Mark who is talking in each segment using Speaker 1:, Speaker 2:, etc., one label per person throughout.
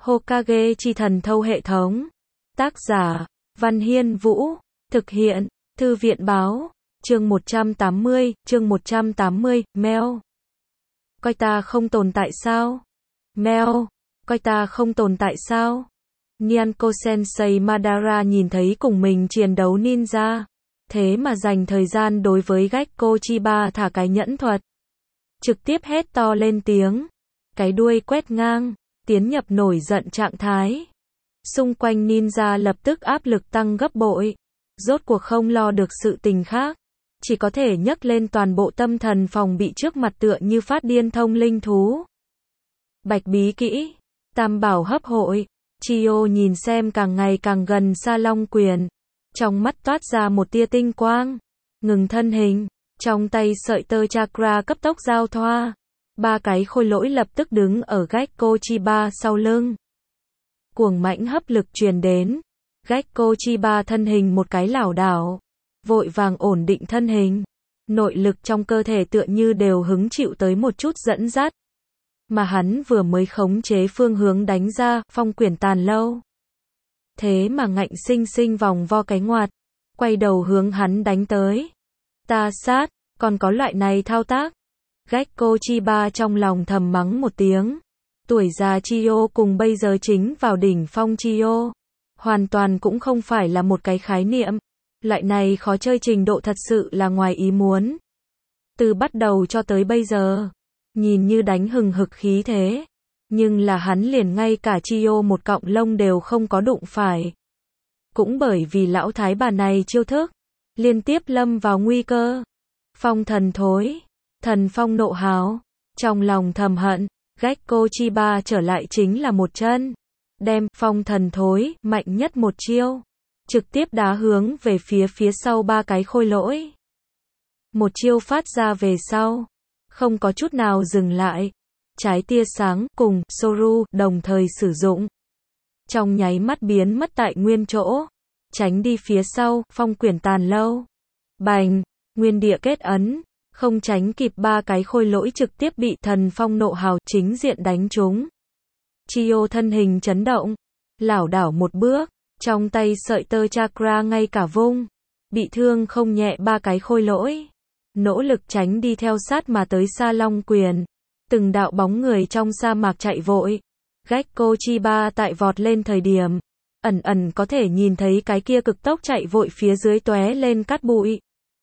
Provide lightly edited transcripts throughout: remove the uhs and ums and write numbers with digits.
Speaker 1: Hokage chi thần thâu hệ thống. Tác giả, Văn Hiên Vũ. Thực hiện, Thư viện báo. Chương 180, Meo. Coi ta không tồn tại sao? Meo, coi ta không tồn tại sao? Nyanko Sensei Madara nhìn thấy cùng mình chiến đấu ninja. Thế mà dành thời gian đối với Gekko Chiba thả cái nhẫn thuật. Trực tiếp hét to lên tiếng. Cái đuôi quét ngang, tiến nhập nổi giận trạng thái. Xung quanh ninja lập tức áp lực tăng gấp bội. Rốt cuộc không lo được sự tình khác. Chỉ có thể nhấc lên toàn bộ tâm thần phòng bị trước mặt tựa như phát điên thông linh thú. Bạch bí kỹ, tam bảo hấp hội. Chiyo nhìn xem càng ngày càng gần Sa Long Quyền. Trong mắt toát ra một tia tinh quang. Ngừng thân hình, trong tay sợi tơ chakra cấp tốc giao thoa. Ba cái khôi lỗi lập tức đứng ở Gekko Chiba sau lưng. Cuồng mãnh hấp lực truyền đến. Gekko Chiba thân hình một cái lảo đảo. Vội vàng ổn định thân hình. Nội lực trong cơ thể tựa như đều hứng chịu tới một chút dẫn dắt. Mà hắn vừa mới khống chế phương hướng đánh ra, phong quyển tàn lâu. Thế mà ngạnh sinh sinh vòng vo cái ngoặt. Quay đầu hướng hắn đánh tới. Ta sát, còn có loại này thao tác. Gekko Chiba trong lòng thầm mắng một tiếng. Tuổi già Chiyo cùng bây giờ chính vào đỉnh phong Chiyo. Hoàn toàn cũng không phải là một cái khái niệm. Loại này khó chơi trình độ thật sự là ngoài ý muốn. Từ bắt đầu cho tới bây giờ, nhìn như đánh hừng hực khí thế. Nhưng là hắn liền ngay cả Chiyo một cọng lông đều không có đụng phải. Cũng bởi vì lão thái bà này chiêu thức, liên tiếp lâm vào nguy cơ. Phong thần thối, thần phong nộ hào. Trong lòng thầm hận, Gekko Chiba trở lại chính là một chân. Đem phong thần thối, mạnh nhất một chiêu. Trực tiếp đá hướng về phía sau ba cái khôi lỗi. Một chiêu phát ra về sau. Không có chút nào dừng lại. Trái tia sáng cùng Soru đồng thời sử dụng. Trong nháy mắt biến mất tại nguyên chỗ. Tránh đi phía sau, phong quyển tàn lâu. Bành, nguyên địa kết ấn. Không tránh kịp ba cái khôi lỗi trực tiếp bị thần phong nộ hào chính diện đánh trúng. Chiyo thân hình chấn động. Lảo đảo một bước. Trong tay sợi tơ chakra ngay cả vung. Bị thương không nhẹ ba cái khôi lỗi. Nỗ lực tránh đi theo sát mà tới Sa Long Quyền. Từng đạo bóng người trong sa mạc chạy vội. Gekko Chiba tại vọt lên thời điểm. Ẩn có thể nhìn thấy cái kia cực tốc chạy vội phía dưới tóe lên cát bụi.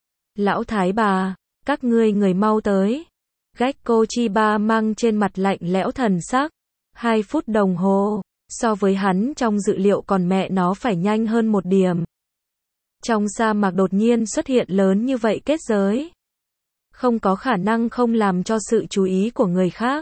Speaker 1: Lão thái bà, các ngươi người mau tới. Gekko Chiba mang trên mặt lạnh lẽo thần sắc. 2 phút đồng hồ. So với hắn trong dự liệu còn mẹ nó phải nhanh hơn một điểm. Trong sa mạc đột nhiên xuất hiện lớn như vậy kết giới. Không có khả năng không làm cho sự chú ý của người khác.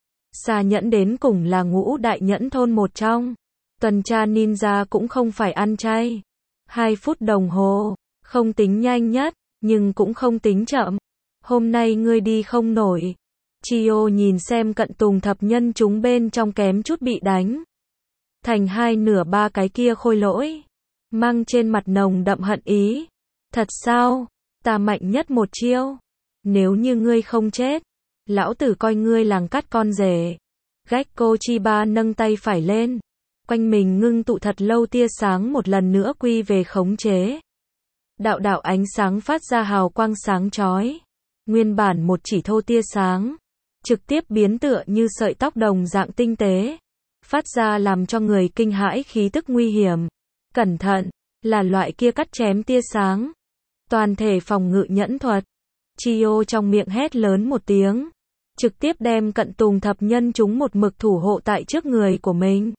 Speaker 1: Sa nhẫn đến cùng là ngũ đại nhẫn thôn một trong. Tuần tra ninja cũng không phải ăn chay. 2 phút đồng hồ. Không tính nhanh nhất, nhưng cũng không tính chậm. Hôm nay ngươi đi không nổi. Chiyo nhìn xem cận tùng thập nhân chúng bên trong kém chút bị đánh. Thành hai nửa ba cái kia khôi lỗi. Mang trên mặt nồng đậm hận ý. Thật sao? Ta mạnh nhất một chiêu. Nếu như ngươi không chết, lão tử coi ngươi làng cắt con rể. Gekko Chiba nâng tay phải lên. Quanh mình ngưng tụ thật lâu tia sáng một lần nữa quy về khống chế. Đạo đạo ánh sáng phát ra hào quang sáng chói. Nguyên bản một chỉ thô tia sáng. Trực tiếp biến tựa như sợi tóc đồng dạng tinh tế. Phát ra làm cho người kinh hãi khí tức nguy hiểm. Cẩn thận, là loại kia cắt chém tia sáng. Toàn thể phòng ngự nhẫn thuật. Chiyo trong miệng hét lớn một tiếng. Trực tiếp đem cận tùng thập nhân chúng một mực thủ hộ tại trước người của mình.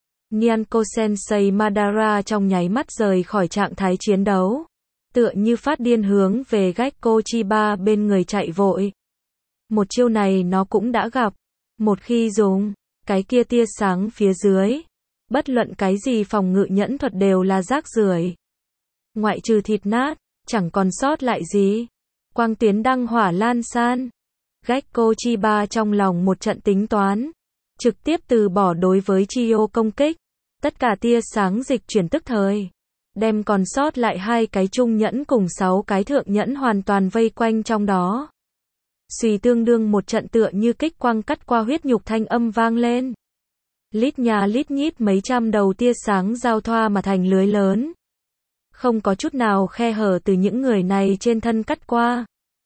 Speaker 1: Nyanko Sensei Madara trong nháy mắt rời khỏi trạng thái chiến đấu. Tựa như phát điên hướng về Gekko Chiba bên người chạy vội. Một chiêu này nó cũng đã gặp. Một khi dùng cái kia tia sáng phía dưới. Bất luận cái gì phòng ngự nhẫn thuật đều là rác rưởi. Ngoại trừ thịt nát, chẳng còn sót lại gì. Quang tuyến đăng hỏa lan san. Gekko Chiba trong lòng một trận tính toán. Trực tiếp từ bỏ đối với Chiyo công kích. Tất cả tia sáng dịch chuyển tức thời. Đem còn sót lại 2 cái trung nhẫn cùng 6 cái thượng nhẫn hoàn toàn vây quanh trong đó. Suy tương đương một trận tựa như kích quang cắt qua huyết nhục thanh âm vang lên. Lít nha lít nhít mấy trăm đầu tia sáng giao thoa mà thành lưới lớn. Không có chút nào khe hở từ những người này trên thân cắt qua.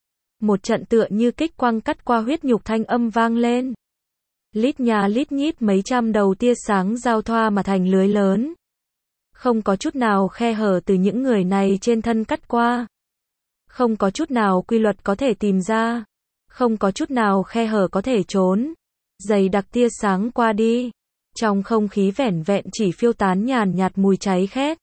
Speaker 1: Một trận tựa như kích quang cắt qua huyết nhục thanh âm vang lên. Lít nha lít nhít mấy trăm đầu tia sáng giao thoa mà thành lưới lớn. Không có chút nào khe hở từ những người này trên thân cắt qua. Không có chút nào quy luật có thể tìm ra. Không có chút nào khe hở có thể trốn. Dày đặc tia sáng qua đi. Trong không khí vẻn vẹn chỉ phiêu tán nhàn nhạt mùi cháy khét.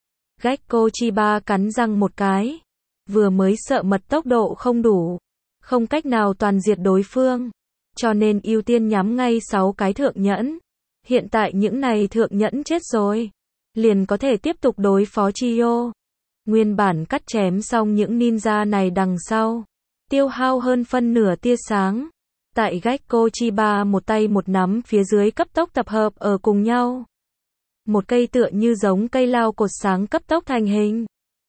Speaker 1: Gekko Chiba cắn răng một cái. Vừa mới sợ mật tốc độ không đủ. Không cách nào toàn diệt đối phương. Cho nên ưu tiên nhắm ngay 6 cái thượng nhẫn. Hiện tại những này thượng nhẫn chết rồi. Liền có thể tiếp tục đối phó Chiyo. Nguyên bản cắt chém xong những ninja này đằng sau. Tiêu hao hơn phân nửa tia sáng. Tại Gekko Chiba một tay một nắm phía dưới cấp tốc tập hợp ở cùng nhau. Một cây tựa như giống cây lao cột sáng cấp tốc thành hình.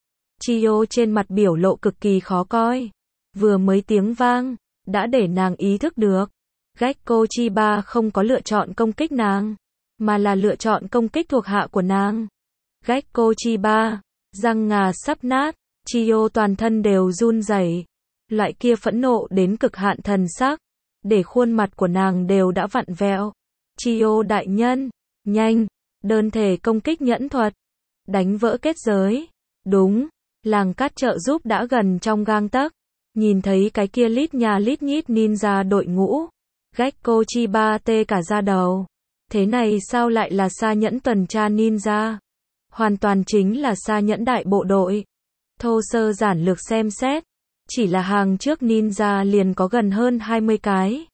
Speaker 1: Chiyo trên mặt biểu lộ cực kỳ khó coi. Vừa mới tiếng vang, đã để nàng ý thức được. Gekko Chiba không có lựa chọn công kích nàng, mà là lựa chọn công kích thuộc hạ của nàng. Gekko Chiba, răng ngà sắp nát, Chiyo toàn thân đều run rẩy. Loại kia phẫn nộ đến cực hạn thần sắc, để khuôn mặt của nàng đều đã vặn vẹo. Chiyo đại nhân, nhanh, đơn thể công kích nhẫn thuật, đánh vỡ kết giới. Đúng, làng cát trợ giúp đã gần trong gang tấc. Nhìn thấy cái kia lít nha lít nhít ninja đội ngũ, Gekko Chiba tê cả da đầu. Thế này sao lại là Sa Nhẫn tuần tra ninja? Hoàn toàn chính là Sa Nhẫn đại bộ đội. Thô sơ giản lược xem xét, chỉ là hàng trước ninja liền có gần hơn 20 cái.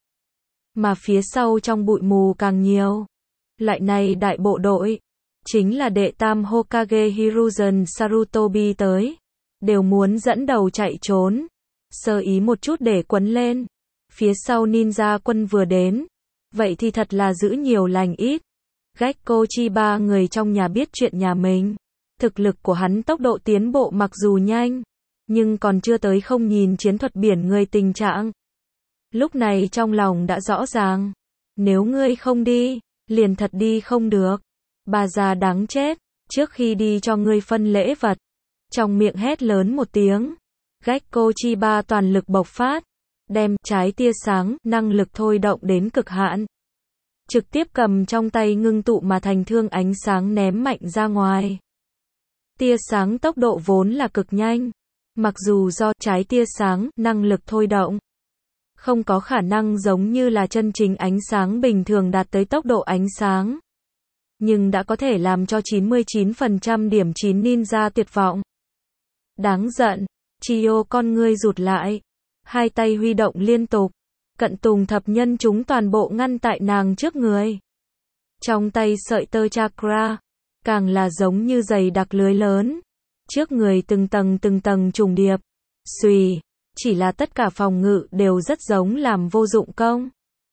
Speaker 1: Mà phía sau trong bụi mù càng nhiều. Loại này đại bộ đội, chính là đệ tam Hokage Hiruzen Sarutobi tới. Đều muốn dẫn đầu chạy trốn. Sơ ý một chút để quấn lên. Phía sau ninja quân vừa đến. Vậy thì thật là giữ nhiều lành ít. Gekko Chiba người trong nhà biết chuyện nhà mình. Thực lực của hắn tốc độ tiến bộ mặc dù nhanh, nhưng còn chưa tới không nhìn chiến thuật biển người tình trạng. Lúc này trong lòng đã rõ ràng. Nếu ngươi không đi, liền thật đi không được. Bà già đáng chết, trước khi đi cho ngươi phân lễ vật. Trong miệng hét lớn một tiếng. Gekko Chiba toàn lực bộc phát. Đem trái tia sáng, năng lực thôi động đến cực hạn. Trực tiếp cầm trong tay ngưng tụ mà thành thương ánh sáng ném mạnh ra ngoài. Tia sáng tốc độ vốn là cực nhanh. Mặc dù do trái tia sáng, năng lực thôi động. Không có khả năng giống như là chân chính ánh sáng bình thường đạt tới tốc độ ánh sáng. Nhưng đã có thể làm cho 99% điểm 9 ninja tuyệt vọng. Đáng giận, Chiyo con ngươi rụt lại. Hai tay huy động liên tục. Cận tùng thập nhân chúng toàn bộ ngăn tại nàng trước người. Trong tay sợi tơ chakra, càng là giống như dày đặc lưới lớn. Trước người từng tầng trùng điệp. Xùy, chỉ là tất cả phòng ngự đều rất giống làm vô dụng công.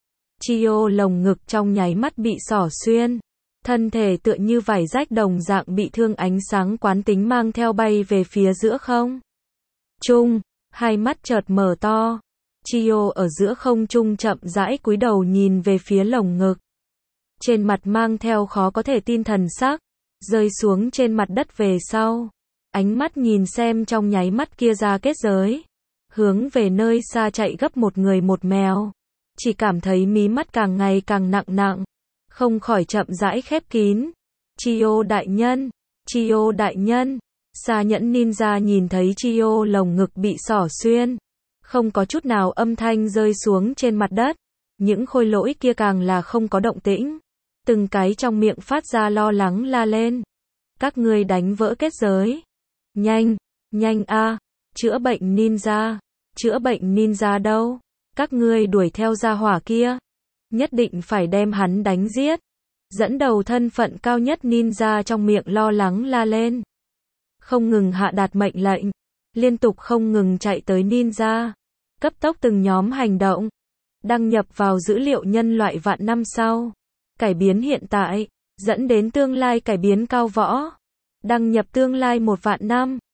Speaker 1: Chiyo lồng ngực trong nháy mắt bị xỏ xuyên. Thân thể tựa như vải rách đồng dạng bị thương ánh sáng quán tính mang theo bay về phía giữa không trung. Hai mắt chợt mở to. Chiyo ở giữa không trung chậm rãi cúi đầu nhìn về phía lồng ngực. Trên mặt mang theo khó có thể tin thần sắc. Rơi xuống trên mặt đất về sau. Ánh mắt nhìn xem trong nháy mắt kia ra kết giới. Hướng về nơi xa chạy gấp một người một mèo. Chỉ cảm thấy mí mắt càng ngày càng nặng. Không khỏi chậm rãi khép kín. Chiyo đại nhân. Chiyo đại nhân. Sa Nhẫn ninja nhìn thấy Chiyo lồng ngực bị xỏ xuyên. Không có chút nào âm thanh rơi xuống trên mặt đất. Những khôi lỗi kia càng là không có động tĩnh. Từng cái trong miệng phát ra lo lắng la lên. Các ngươi đánh vỡ kết giới. Nhanh, nhanh a, chữa bệnh ninja. Chữa bệnh ninja đâu? Các ngươi đuổi theo gia hỏa kia. Nhất định phải đem hắn đánh giết. Dẫn đầu thân phận cao nhất ninja trong miệng lo lắng la lên. Không ngừng hạ đạt mệnh lệnh. Liên tục không ngừng chạy tới ninja. Cấp tốc từng nhóm hành động. Đăng nhập vào dữ liệu nhân loại vạn năm sau. Cải biến hiện tại. Dẫn đến tương lai cải biến cao võ. Đăng nhập tương lai 1 vạn năm.